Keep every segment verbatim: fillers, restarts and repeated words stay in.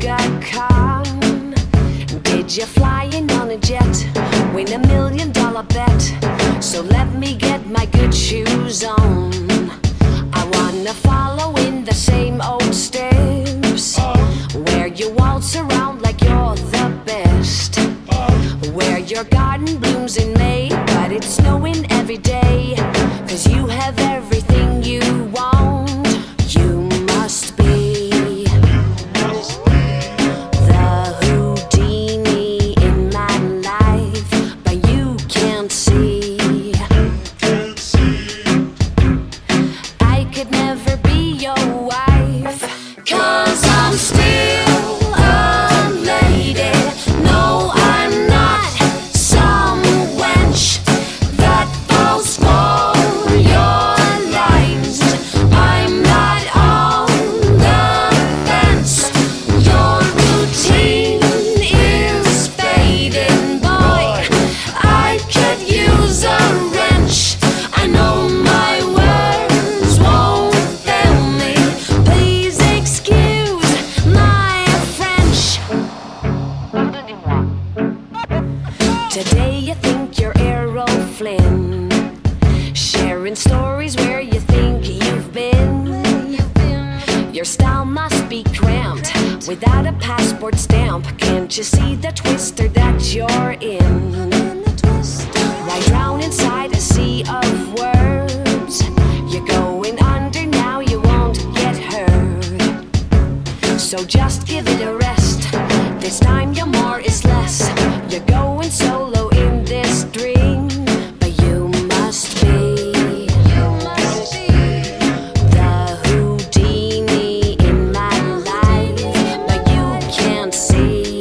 got caught? Did you flying on a jet? Win a million dollar bet. So let me get my good shoes on. I wanna follow in the same old steps, where you waltz around like you're the best, where your garden blooms in May, but it's snowing every day. Cause you have everything you want. You must be the Houdini in my life, but you can't see. I could never be your wife, cause I'm still a lady. No, I'm not some wench that falls for your lines. I'm not on the fence. Your routine is fading, boy. I could use a wrench. I know my words won't fail me. Please excuse my French. Today you think you're Errol Flynn, sharing stories where you think you've been. Your style must be cramped without a passport stamp. Can't you see the twister that you're in? Why drown inside a sea of words? You're going under now, you won't get hurt. So just give it a rest. This time your more is less. You're going solo in this dream, but you must be the Houdini in my life, but you can't see.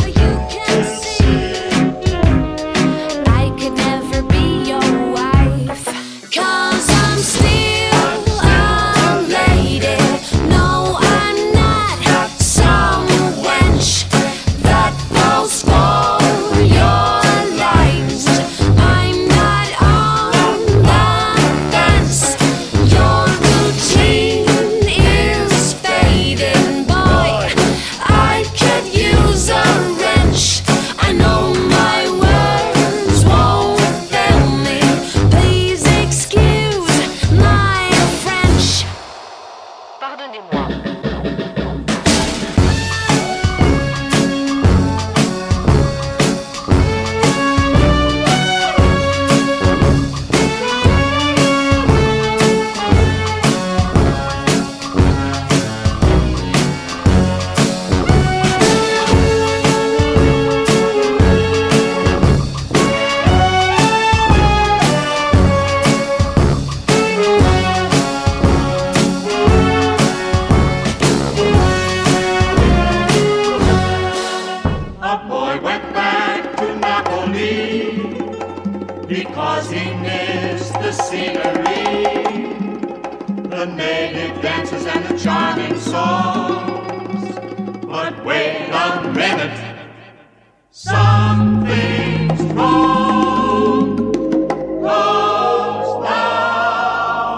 I could never be your wife, cause I'm still a lady. No, I'm not some wench that falls for your lines. I'm not on the fence. Your routine is fading, boy. I could use a wrench. I know my words won't fail me. Please excuse my French. Pardonnez-moi. A boy went back to Napoli because he missed the scenery, the native dances and the charming songs. But wait a minute, something's wrong. Close now.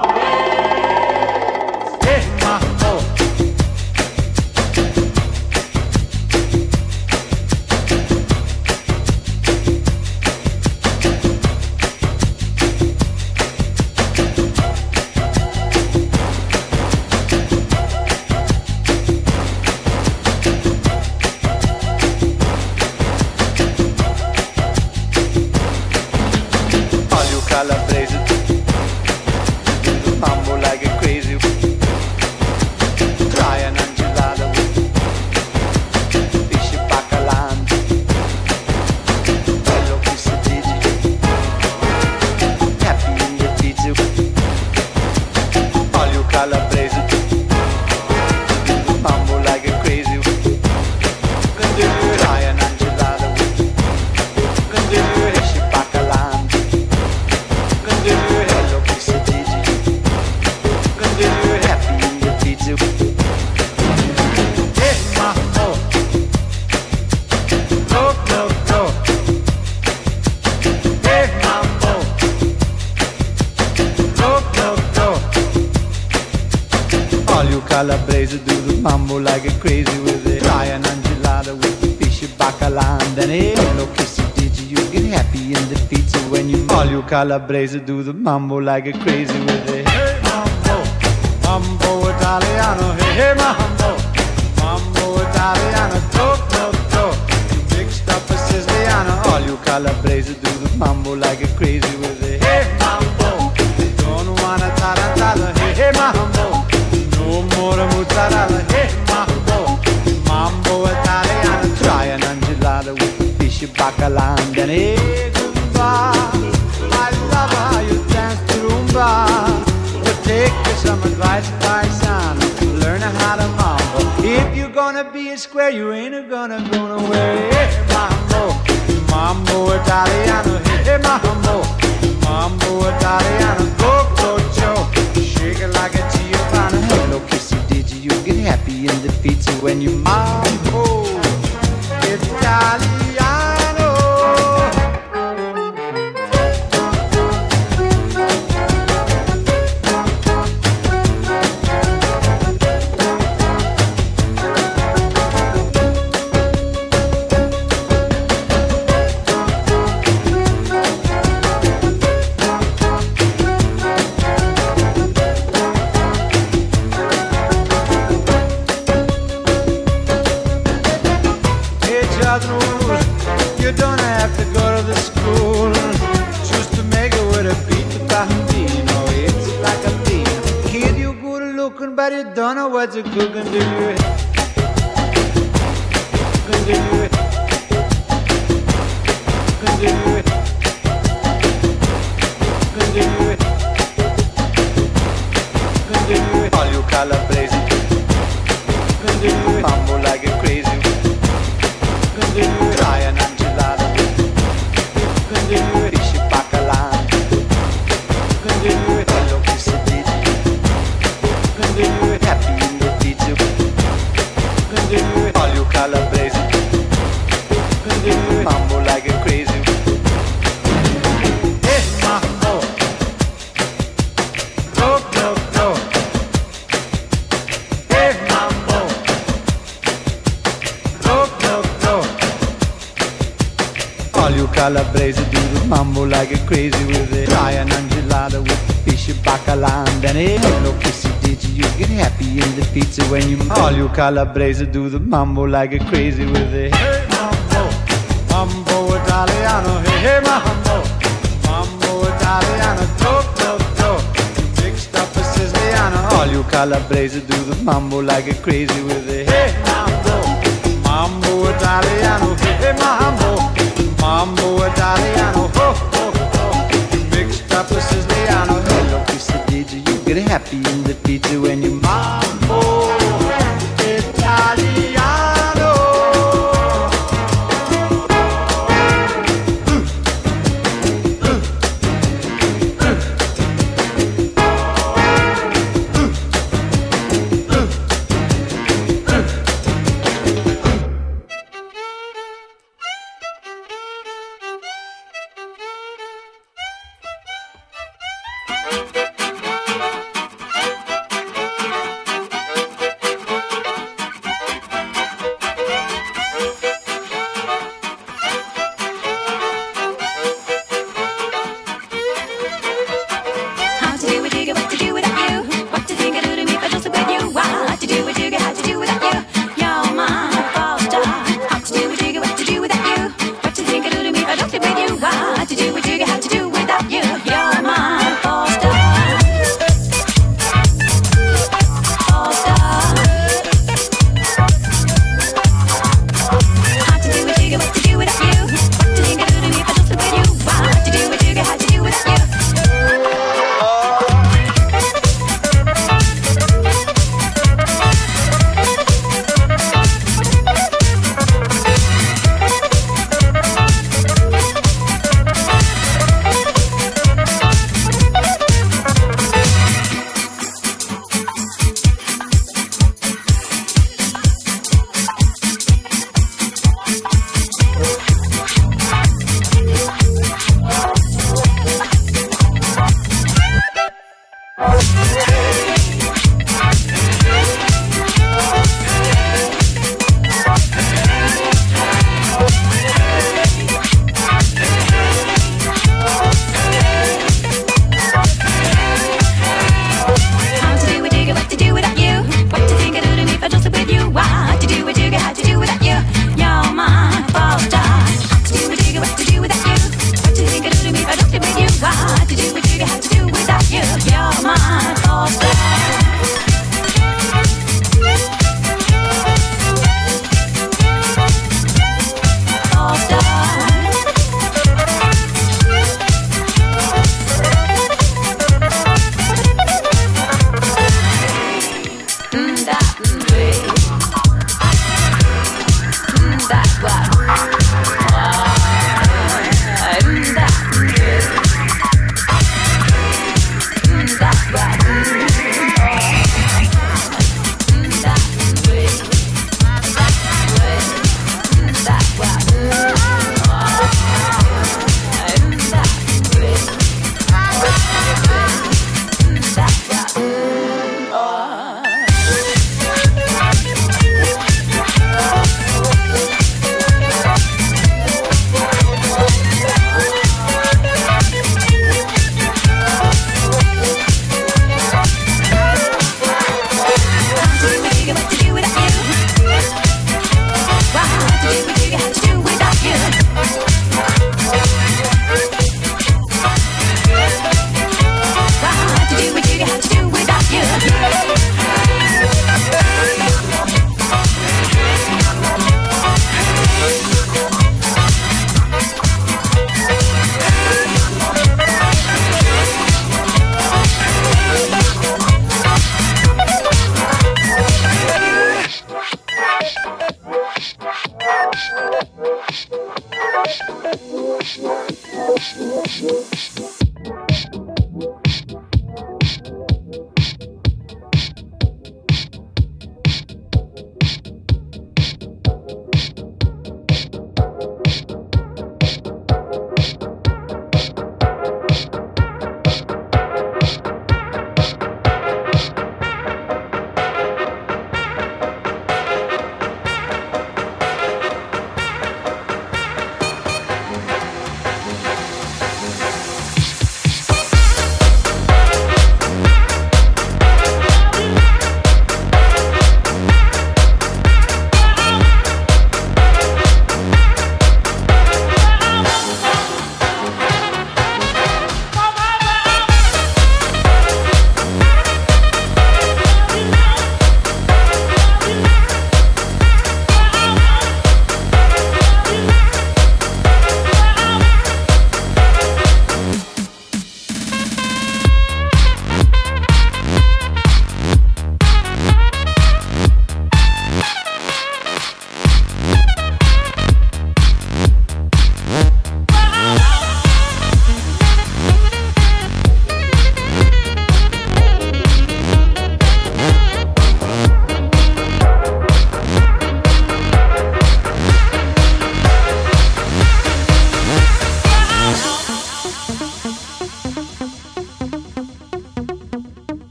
get crazy with it. Try an enchilada with the fish bacala, and then hey, hello kissy digi, you get happy in the pizza when you all you calabrese do the mambo like get crazy with it. Hey mambo, mambo Italiano, hey hey mambo, mambo Italiano, go go go, you mixed up a Siciliano. All you calabrese do the mambo like get crazy with it. Hey mambo, don't wanna tarantella, hey hey mambo. No more mozzarella, hey mambo, mambo Italiano. Try an enchilada with the fish bacala, and then hey Zumba, I love how you dance the rumba. But take some advice, paisano, learn how to mambo. If you're gonna be a square, you ain't gonna go nowhere. Hey mambo, mambo Italiano, hey mambo, mambo Italiano. Go go Joe, shake it like a Giovanna. Hello kissy digi, you get happy in the pizza when you mambo Italiano. You don't have to go to the school just to make it with a beat the bambino. It's like a beat. Kid, you good looking, but you don't know what you're cooking, do you? Cooking, do you? Cooking, do you? Cooking, do you? Cooking, do you? All you calabrese, cooking, do you? Mambo like a crazy. Try an enchilada with fish bacala. Hello kissy digi, happy in the pizza. All you calabrese, mambo like a crazy. Hey mambo, go go go. Hey mambo, go go go. All you calabrese do the mambo like a crazy with it. Try an enchilada with fish bacala, and then hey, hello kissy digi, you get happy in the pizza when you. All you calabrese do the mambo like a crazy with it. Hey mambo, mambo Italiano, hey hey mambo, mambo Italiano, go go go, you mixed up a Siciliano. All you calabrese do the mambo like a crazy with it. Hey mambo, mambo Italiano, hey hey mambo, mambo Italiano, ho ho ho, you mixed up a Siciliano. Hello kissy digi, you get happy in the pizza when you mambo Italiano.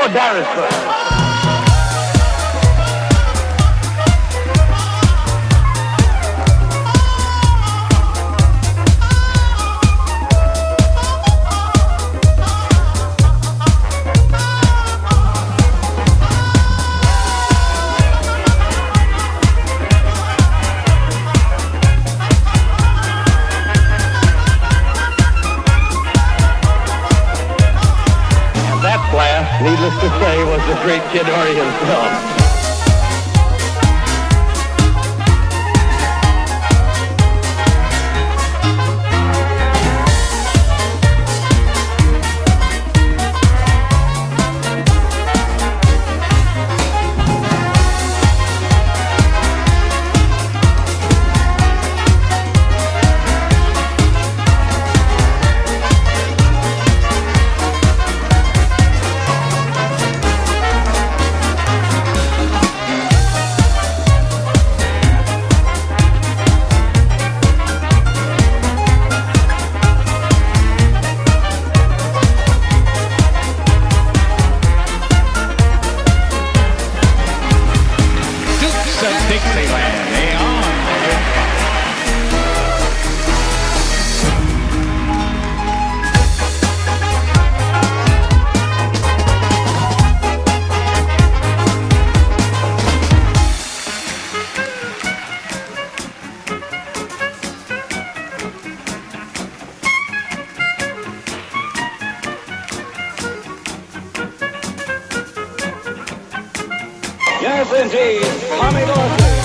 Lord Darisburg. Needless to say, was the great Kid Ory himself. Yes, indeed, Tommy Dorsey.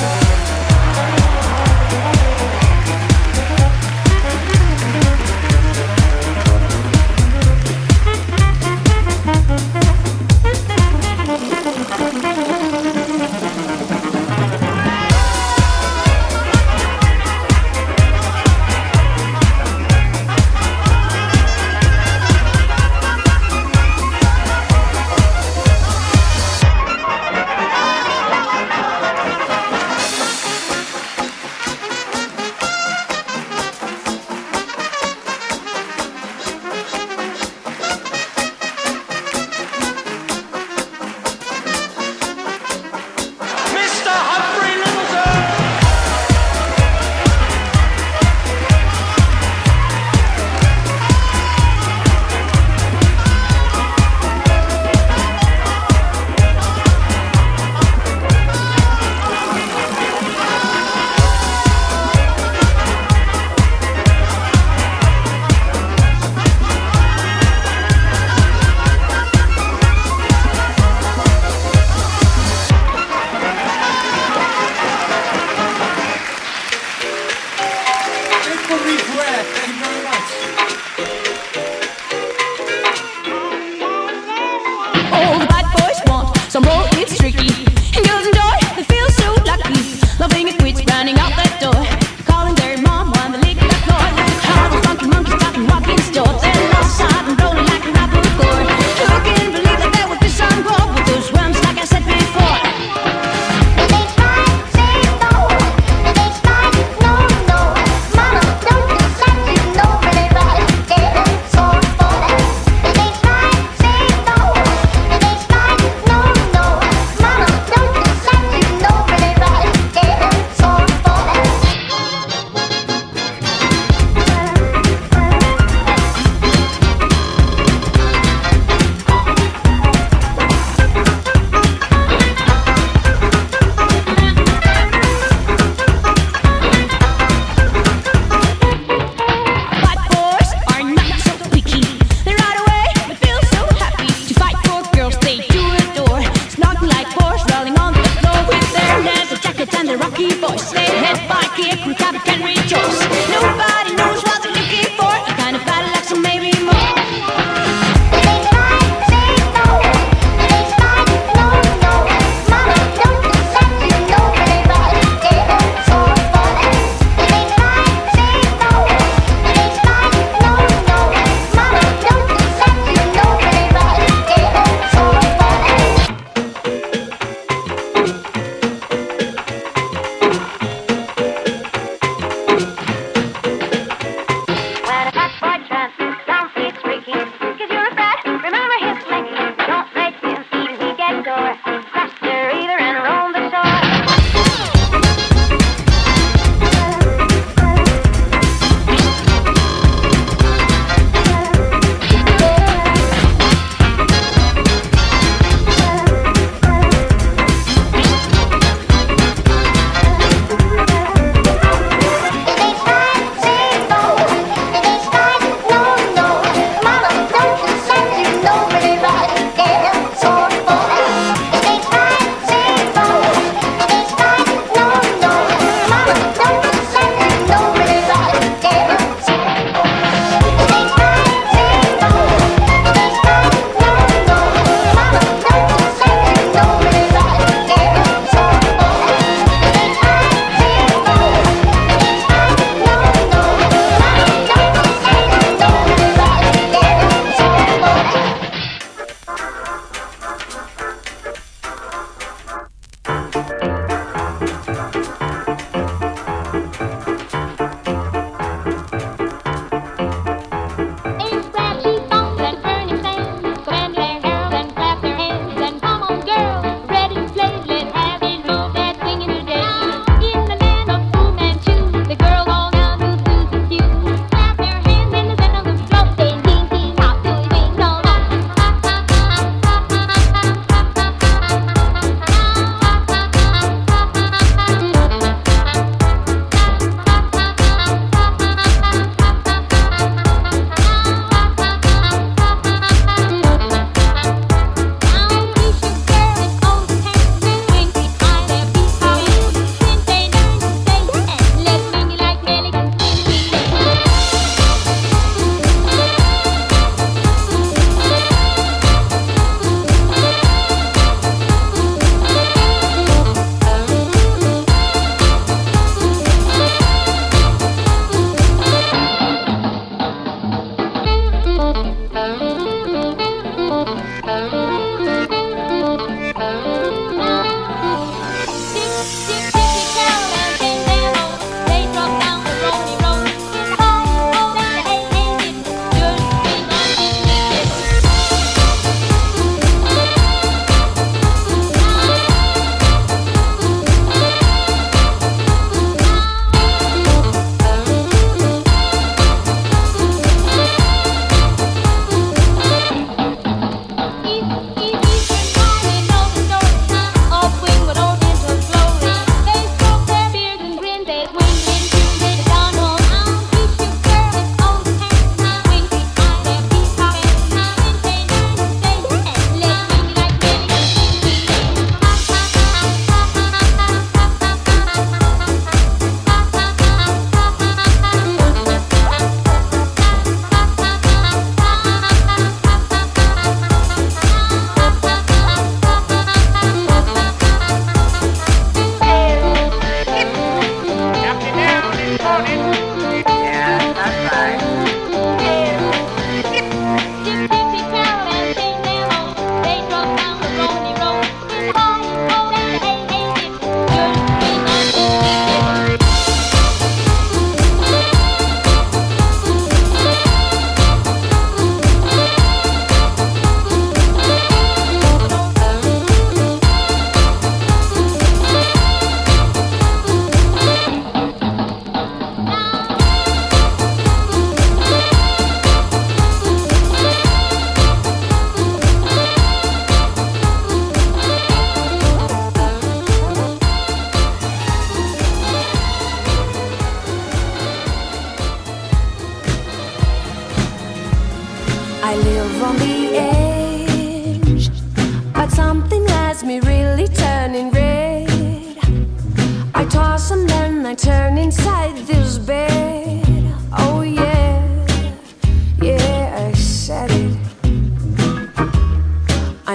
Mama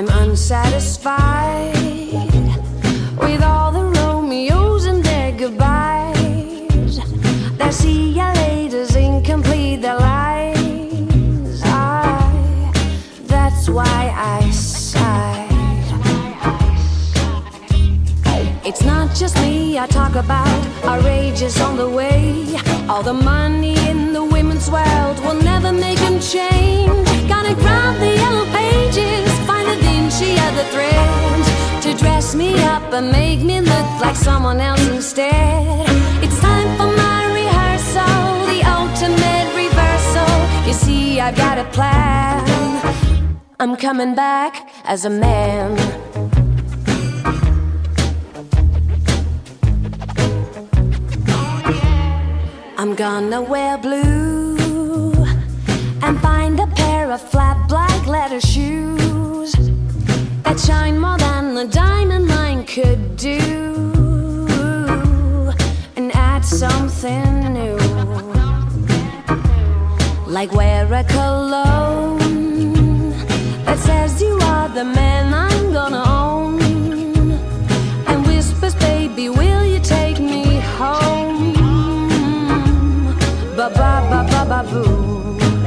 I'm unsatisfied with all the Romeos and their goodbyes. Their see ya laters incomplete, their lies. I, that's why I sigh. It's not just me I talk about, our age is on the way. All the money in the women's world will never make them change. Gonna grab the yellow pages, find the Vinci other threads to dress me up and make me look like someone else instead. It's time for my rehearsal, the ultimate reversal. You see, I've got a plan. I'm coming back as a man. I'm gonna wear blue and find a pair of flat black leather shoes that shine more than the diamond mine could do, and add something new, like wear a cologne that says you are the man I'm gonna own, and whispers, baby, will you take me home? Ba ba ba ba ba boo.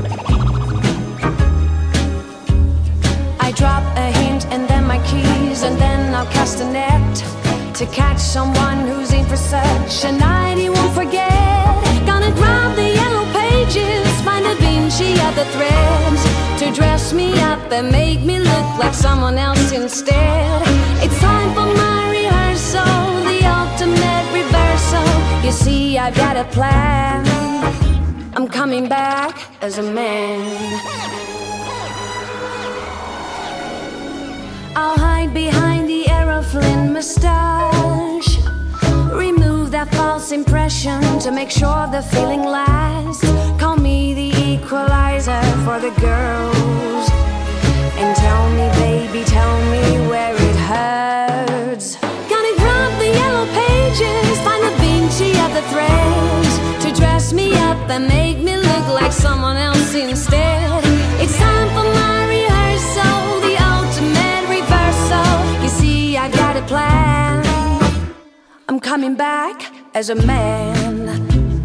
I drop a hint and then my keys, and then I'll cast a net to catch someone who's in for such a night he won't forget. Gonna grab the yellow pages, find a Vinci other threads to dress me up and make me look like someone else instead. It's time for my rehearsal, the ultimate reversal. You see, I've got a plan. I'm coming back as a man. I'll hide behind the Errol Flynn moustache, remove that false impression to make sure the feeling lasts. Call me the equalizer for the girls, and tell me, baby, tell me where it hurts. Gonna grab the yellow pages, find the Vinci of the threads to dress me up and make me look like someone else instead. It's time for my rehearsal, the ultimate reversal. You see, I got a plan. I'm coming back as a man.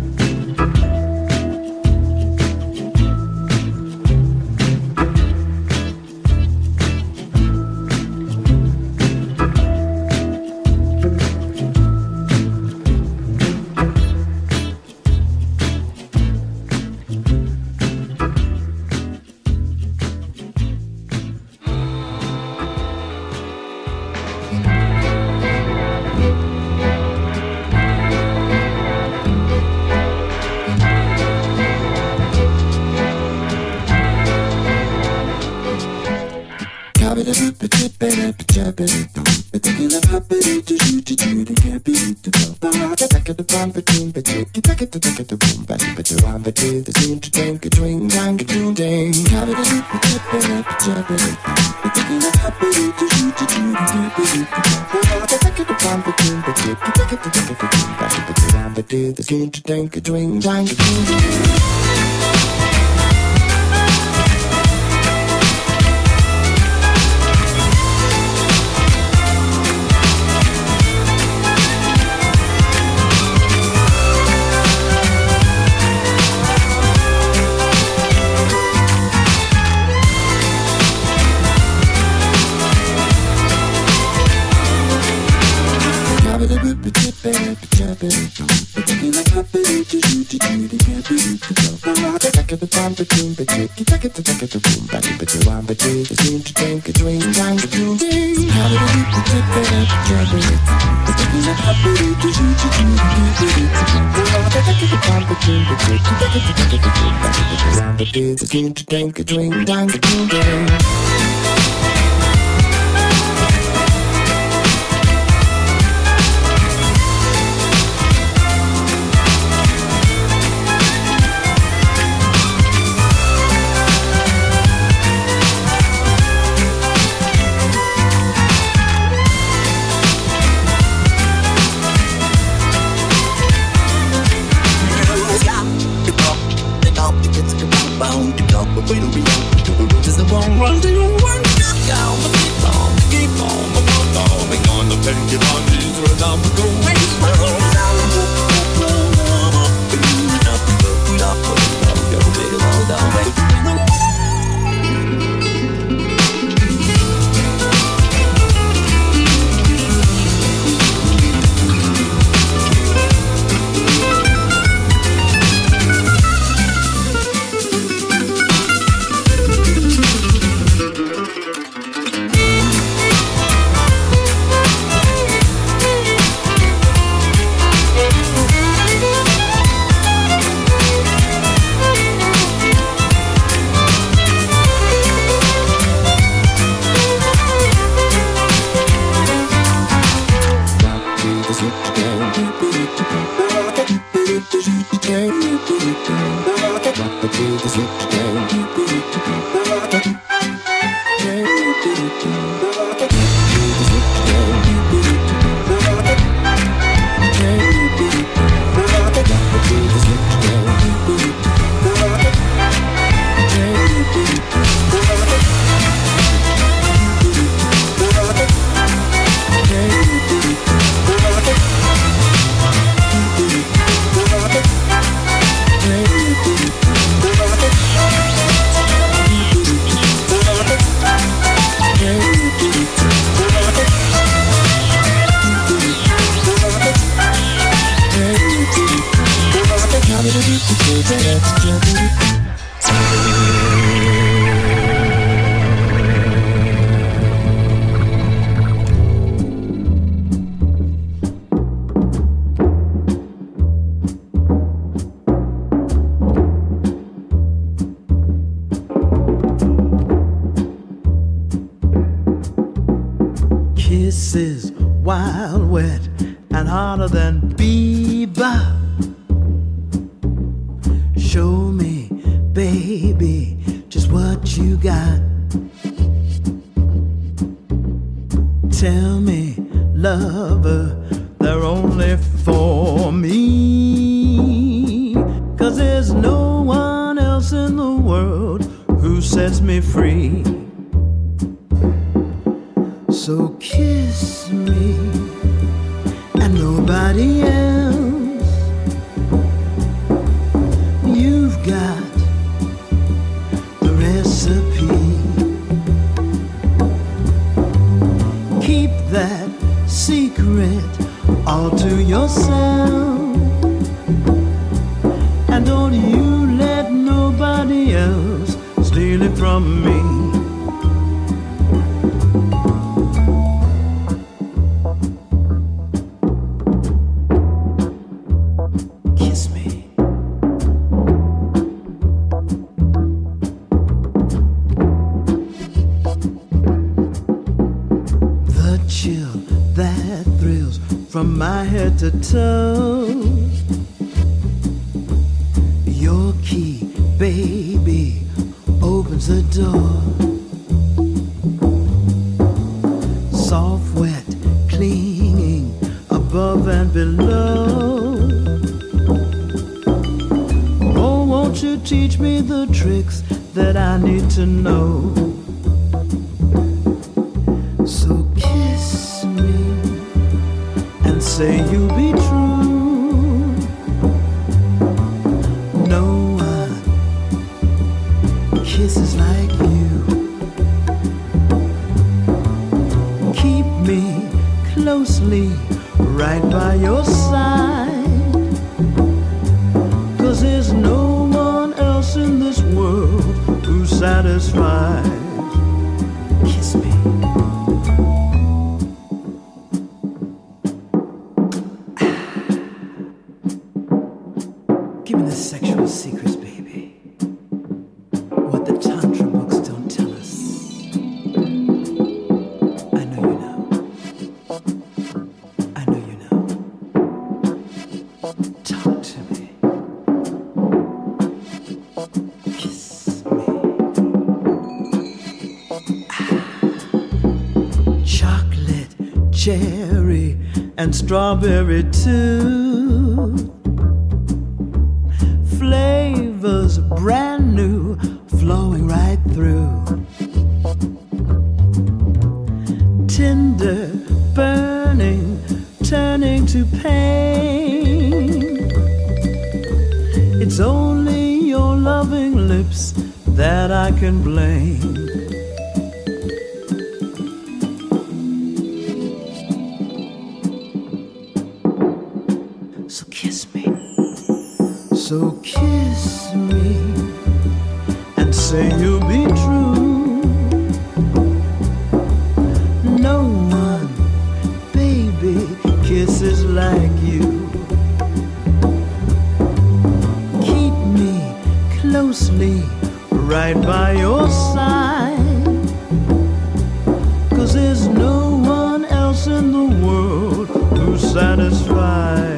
Drink a drink, drink a drink. Just a one run to you. Kisses wild, wet, and harder than Bieber. Show me, baby, just what you got. Tell me, lover, they're only for me. 'Cause there's no one else in the world who sets me free. So kiss me and nobody else. You've got the recipe. Keep that secret all to yourself. And don't you let nobody else steal it from me. From my head to toe, your key, baby, opens the door. Soft, wet, clinging above and below. Oh, won't you teach me the tricks that I need to know? So kiss me and say you'll be true. No one kisses like you. Keep me closely right by your side. 'Cause there's no one else in this world who satisfies. Kiss me. Give me the sexual secrets, baby. What the Tantra books don't tell us. I know you know. I know you know. Talk to me. Kiss me. Ah. Chocolate, cherry, and strawberry too. Flavors brand new, flowing right through. Tender, burning, turning to pain. It's only your loving lips that I can blame. So kiss me. So kiss me and say you'll be true. No one, baby, kisses like you. Keep me closely right by your side. 'Cause there's no one else in the world who satisfies.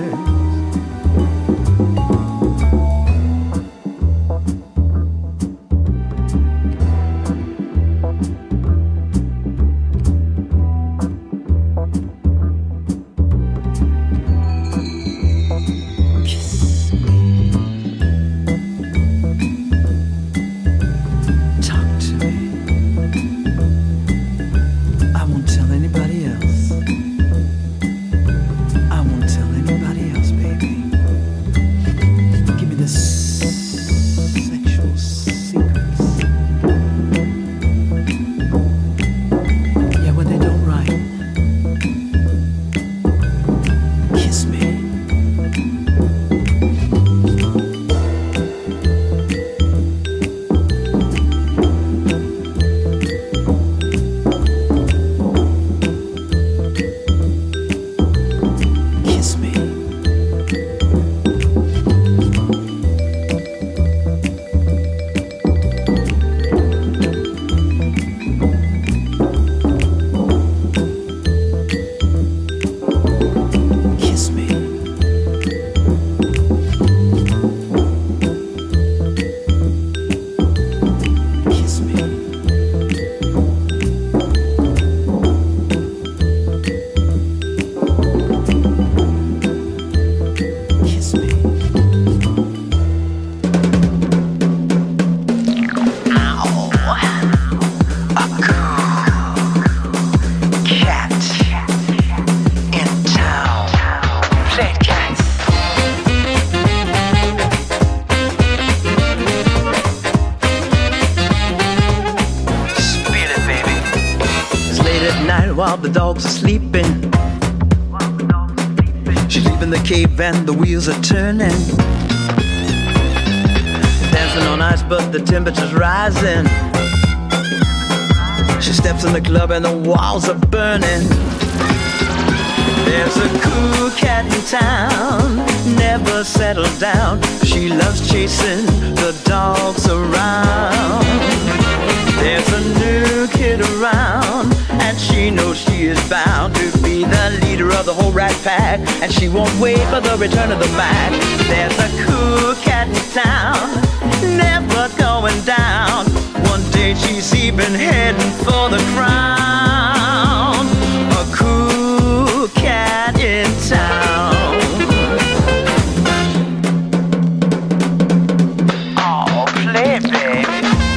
night while the dogs are sleeping. She's leaving the cave and the wheels are turning. Dancing on ice but the temperature's rising. She steps in the club and the walls are burning. There's a cool cat in town, never settled down. She loves chasing the dogs around. There's a new kid around, and she knows she is bound to be the leader of the whole rat pack, and she won't wait for the return of the Mac. There's a cool cat in town, never going down. One day she's even heading for the crown. A cool cat in town. Oh, play, baby.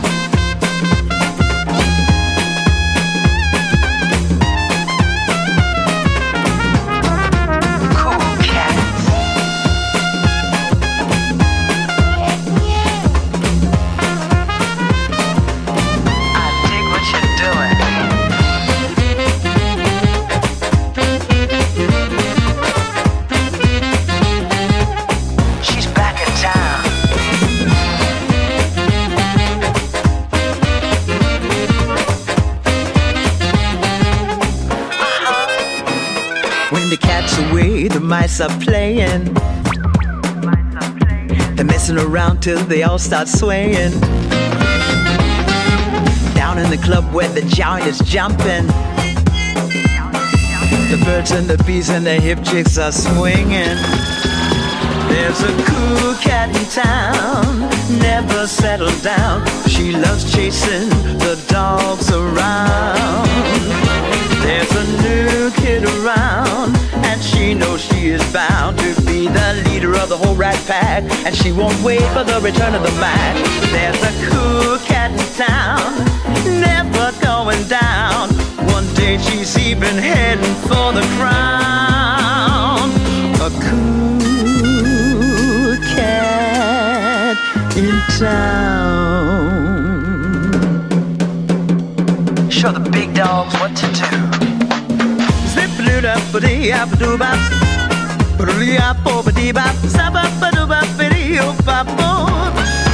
The mice are playing. They're messing around till they all start swaying. Down in the club where the giant is jumping, the birds and the bees and the hip chicks are swinging. There's a cool cat in town, never settled down. She loves chasing the dogs around. There's a new kid around, and she knows she is bound to be the leader of the whole rat pack, and she won't wait for the return of the Mac. There's a cool cat in town, never going down. One day she's even heading for the crown. A cool cat in town. Show the big dogs what to do. Zip-a-doo-da-ba-dee-a-ba-doo-bop, ba-doo-dee-a-bo-ba-dee-bop, zap-a-ba-doo-bop-ba-dee-oh-bop-bop,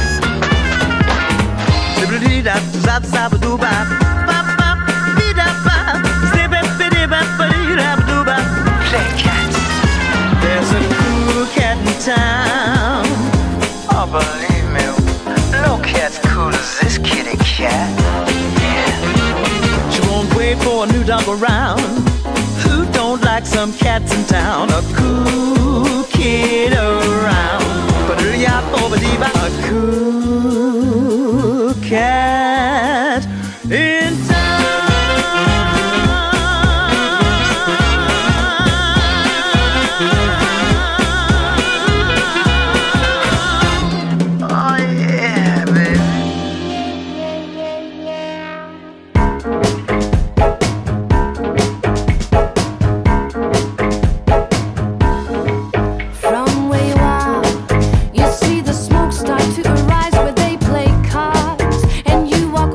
zip-a-dee-da-zap-zap-a-doo-bop, bop-bop-dee-da-bop, zip-a-dee-bop-ba-dee-da-ba-doo-bop. Play cats. There's a cool cat in town. Oh, believe me, no cat's cool as this kitty cat. She won't wait for a new dog around. Who don't like some cats in town? A cool kid around. A cool cat in town. Oh yeah, baby. You see the smoke start to arise where they play cards, and you walk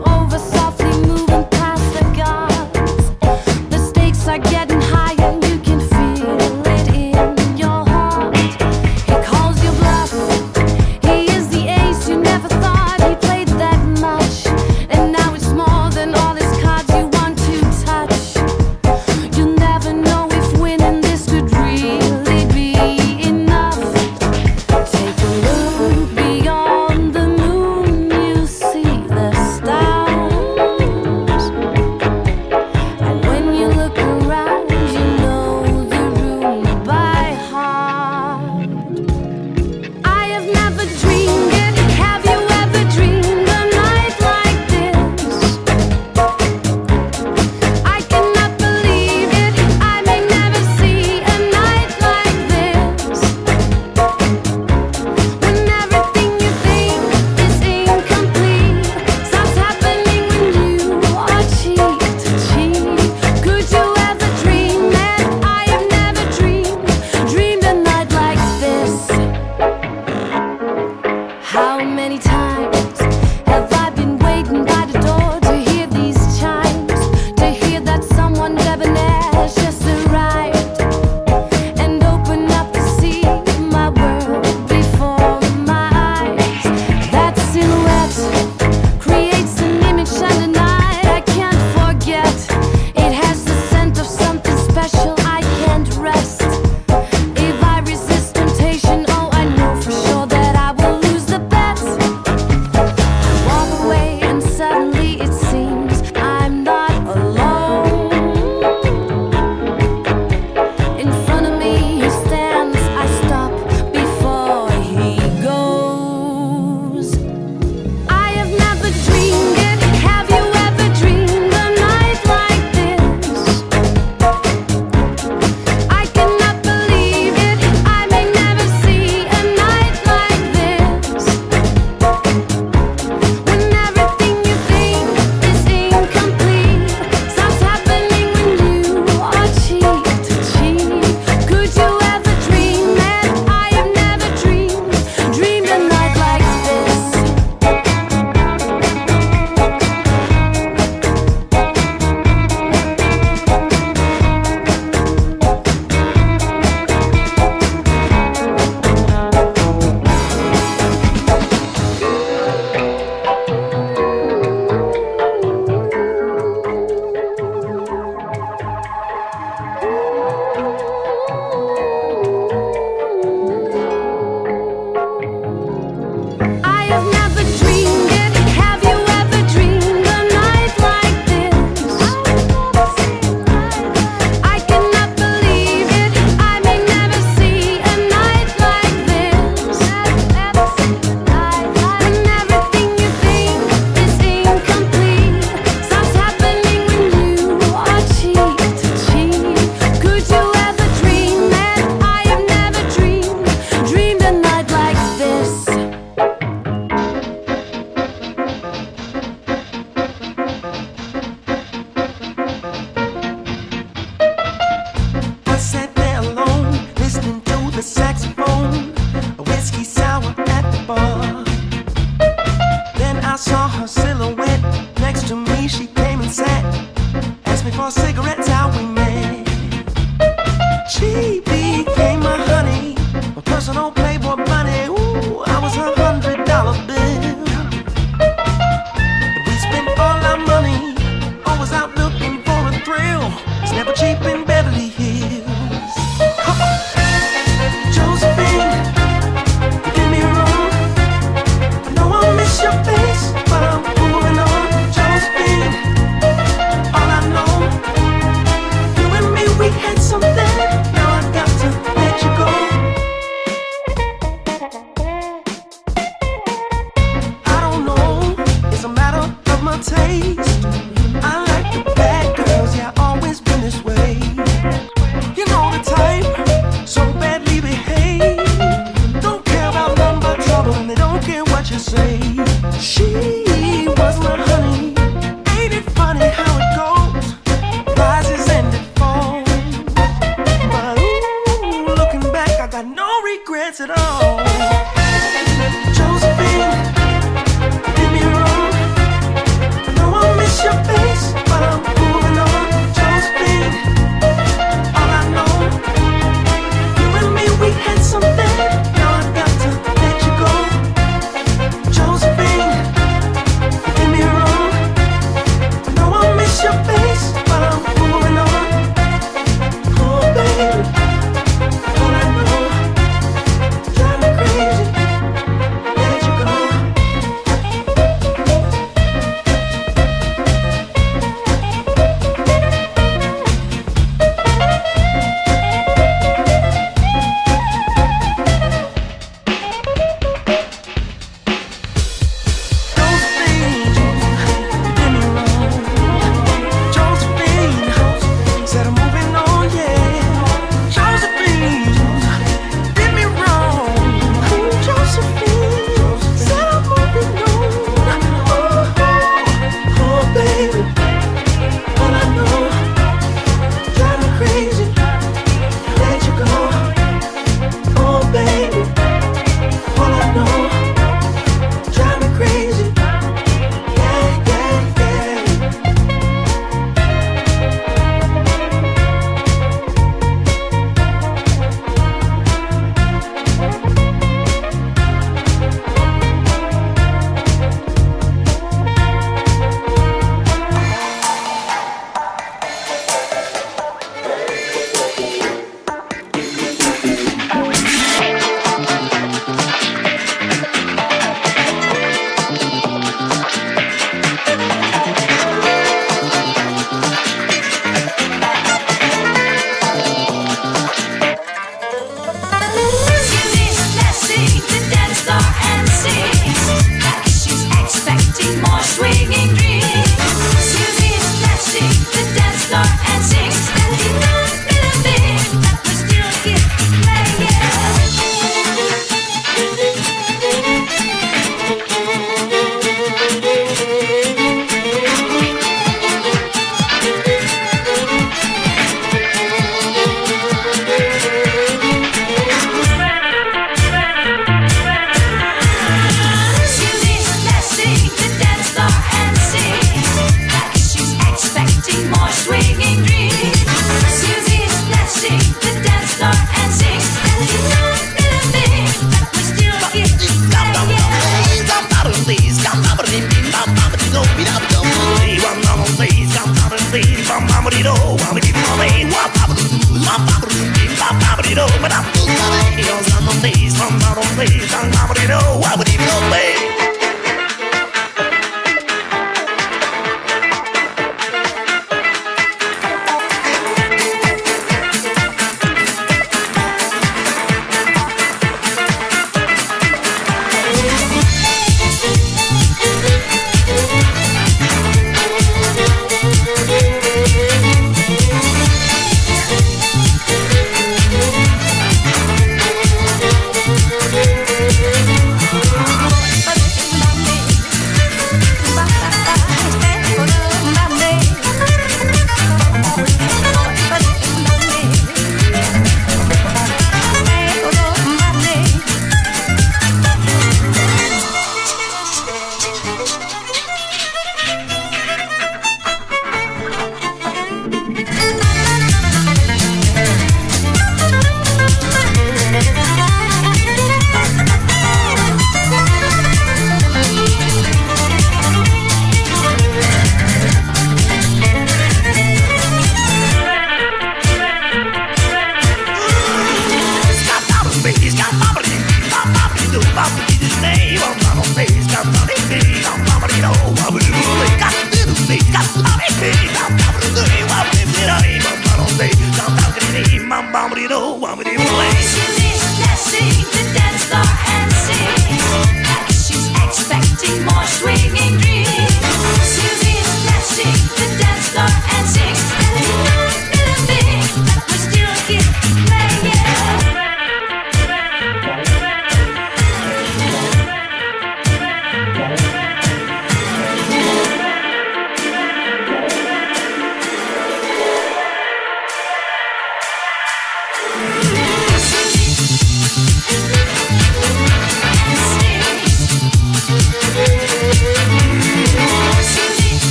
Thank you.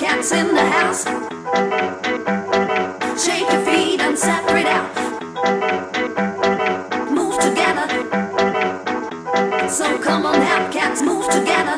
cats in the house. Shake your feet and separate out. Move together. So come on now, cats, move together.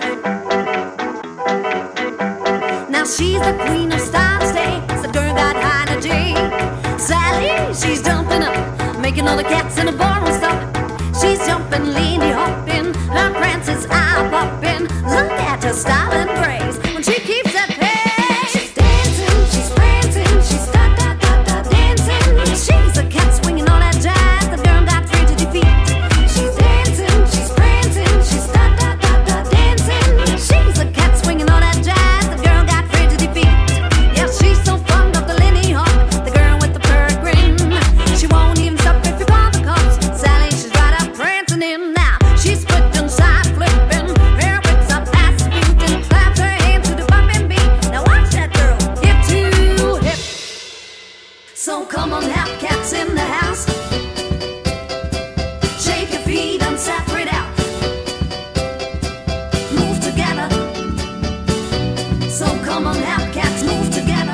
Now she's the queen of style states. The girl got high energy. Sally, she's jumping up, making all the cats in the barroom stop. She's jumping, leaning, hopping, her prances eye popping. Look at her style and grace when she keeps that pace. She's dancing, she's prancing, she's da da da da dancing. She's a cat swinging all that jazz. The girl got free to defeat. She's dancing, she's prancing, she's da da da da dancing. She's a cat swinging all that jazz. The girl got free to defeat. Yeah, she's so fond of the Lindy Hop, the girl with the purr grin. She won't even stop if you call the cops. Sally, she's right up prancing in now. She's flipping, side flipping, her wits up, ass beating, claps her hands to the bumping beat. Now watch that girl, hip to hip. So come on, have cats in the house. Shake your feet and separate out. Move together. So come on, have cats, move together.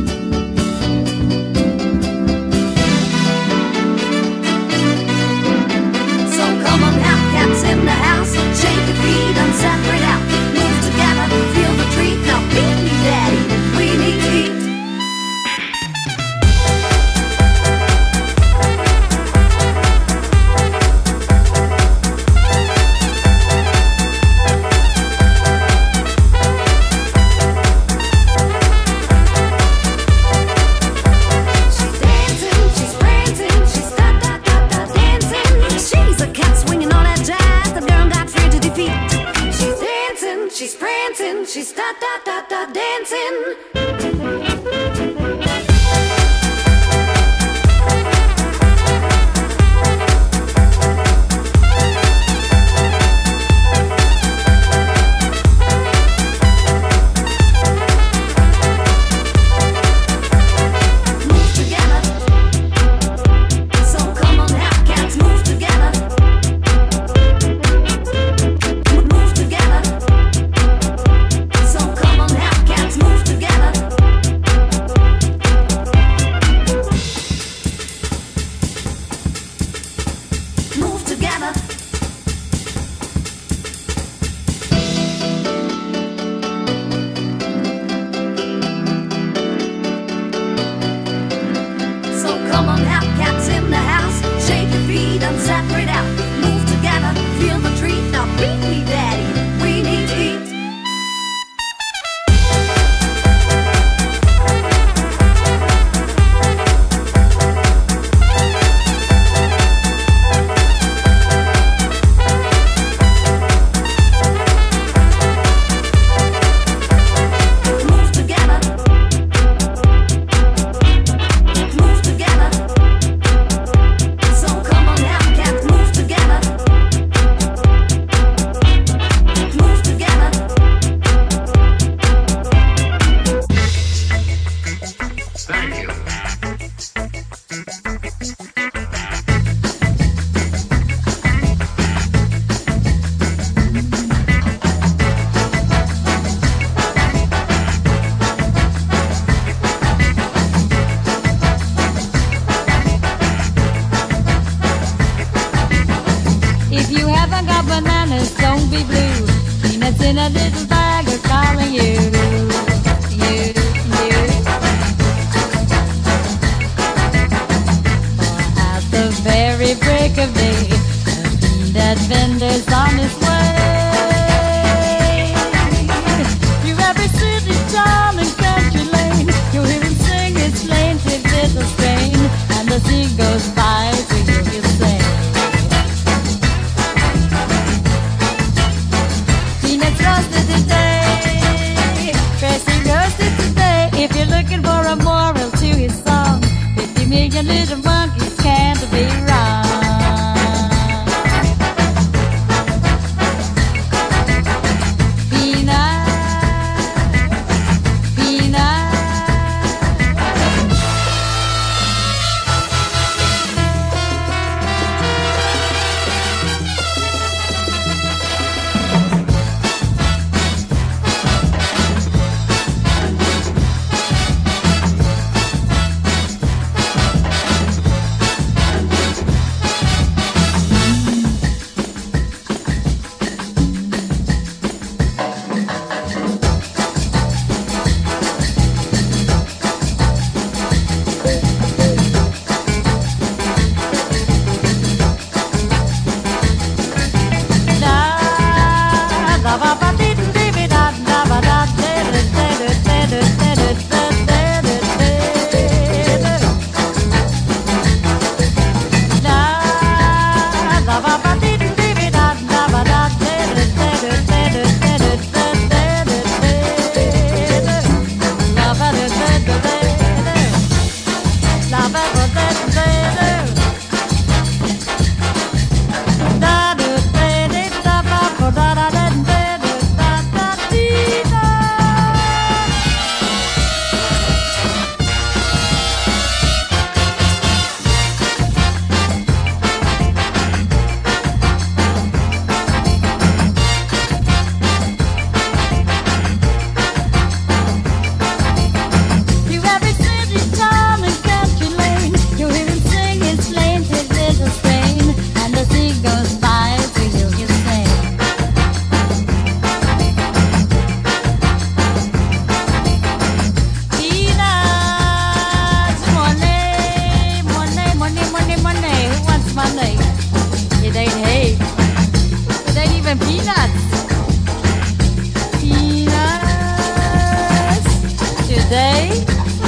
So come on, have cats in the house. Shake your feet and separate out. Move together, feel the treat. Now beat me, daddy, we need to eat. She's dancing, she's prancing, she's da da da da dancing. She's a cat swinging all that jazz. The girl got free to defeat. She's dancing, she's prancing, she's da da da da dancing. Move together. So come on, have cats, move together. Move together. So come on, have cats, move together. Move together. So come on, have cats in the house. Shake your feet and separate out. Move together, feel the treat. Now beat me, daddy, we need to eat. Move together. Move together. So come on, have cats, move together. Move together. Thank you. If you haven't got bananas, don't be blue. Peanuts in a little bag are calling you. You, you. For at the very break of day, the peanut vendor's on his way. Through every city, town, and country lane, you'll hear him sing his plaintive little strain, and the sea goes by to hear you sing. Peanuts roasted today, dressing roasted today. If you're looking for a moral to his song, fifty million little monkeys can't be wrong. having peanuts. Peanuts today.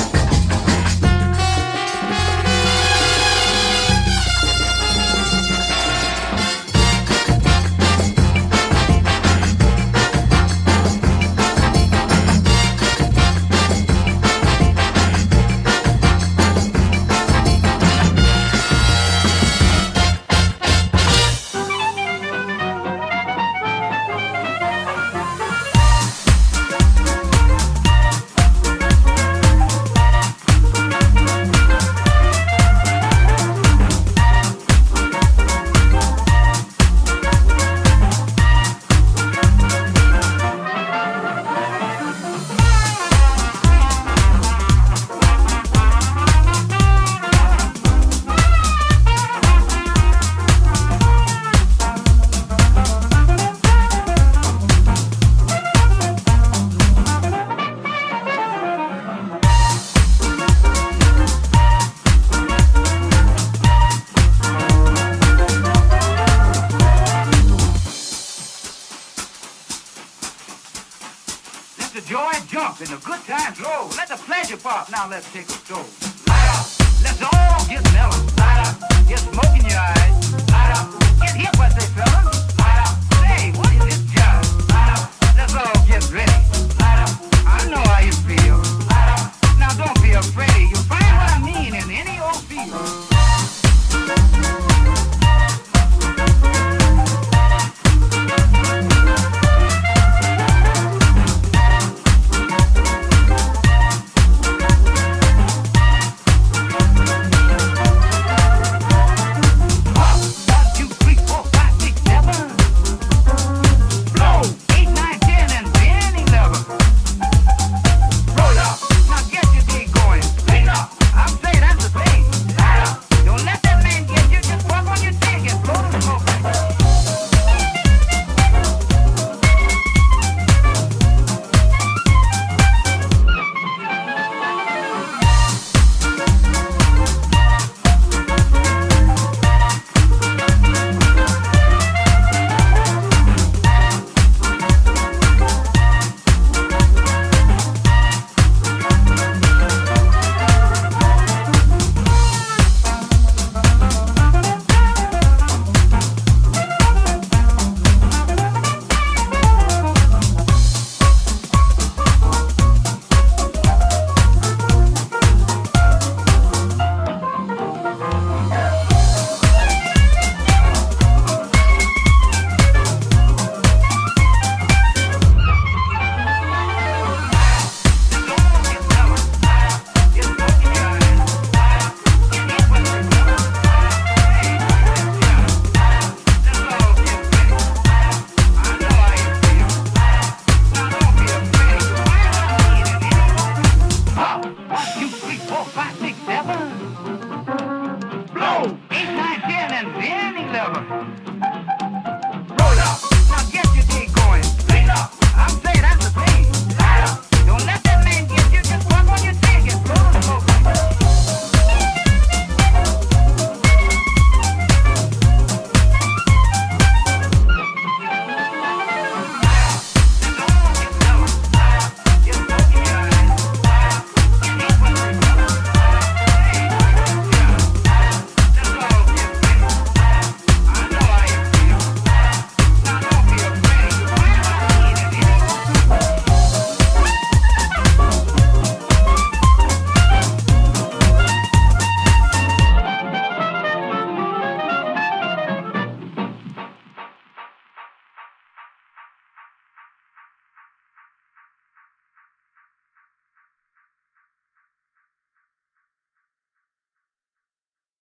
And the good times roll. Let the pleasure pop. Now let's take a stroll. Light up. Let's all get mellow. Light up. Get smoke in your eyes. Light up. Get hip, what they fellas.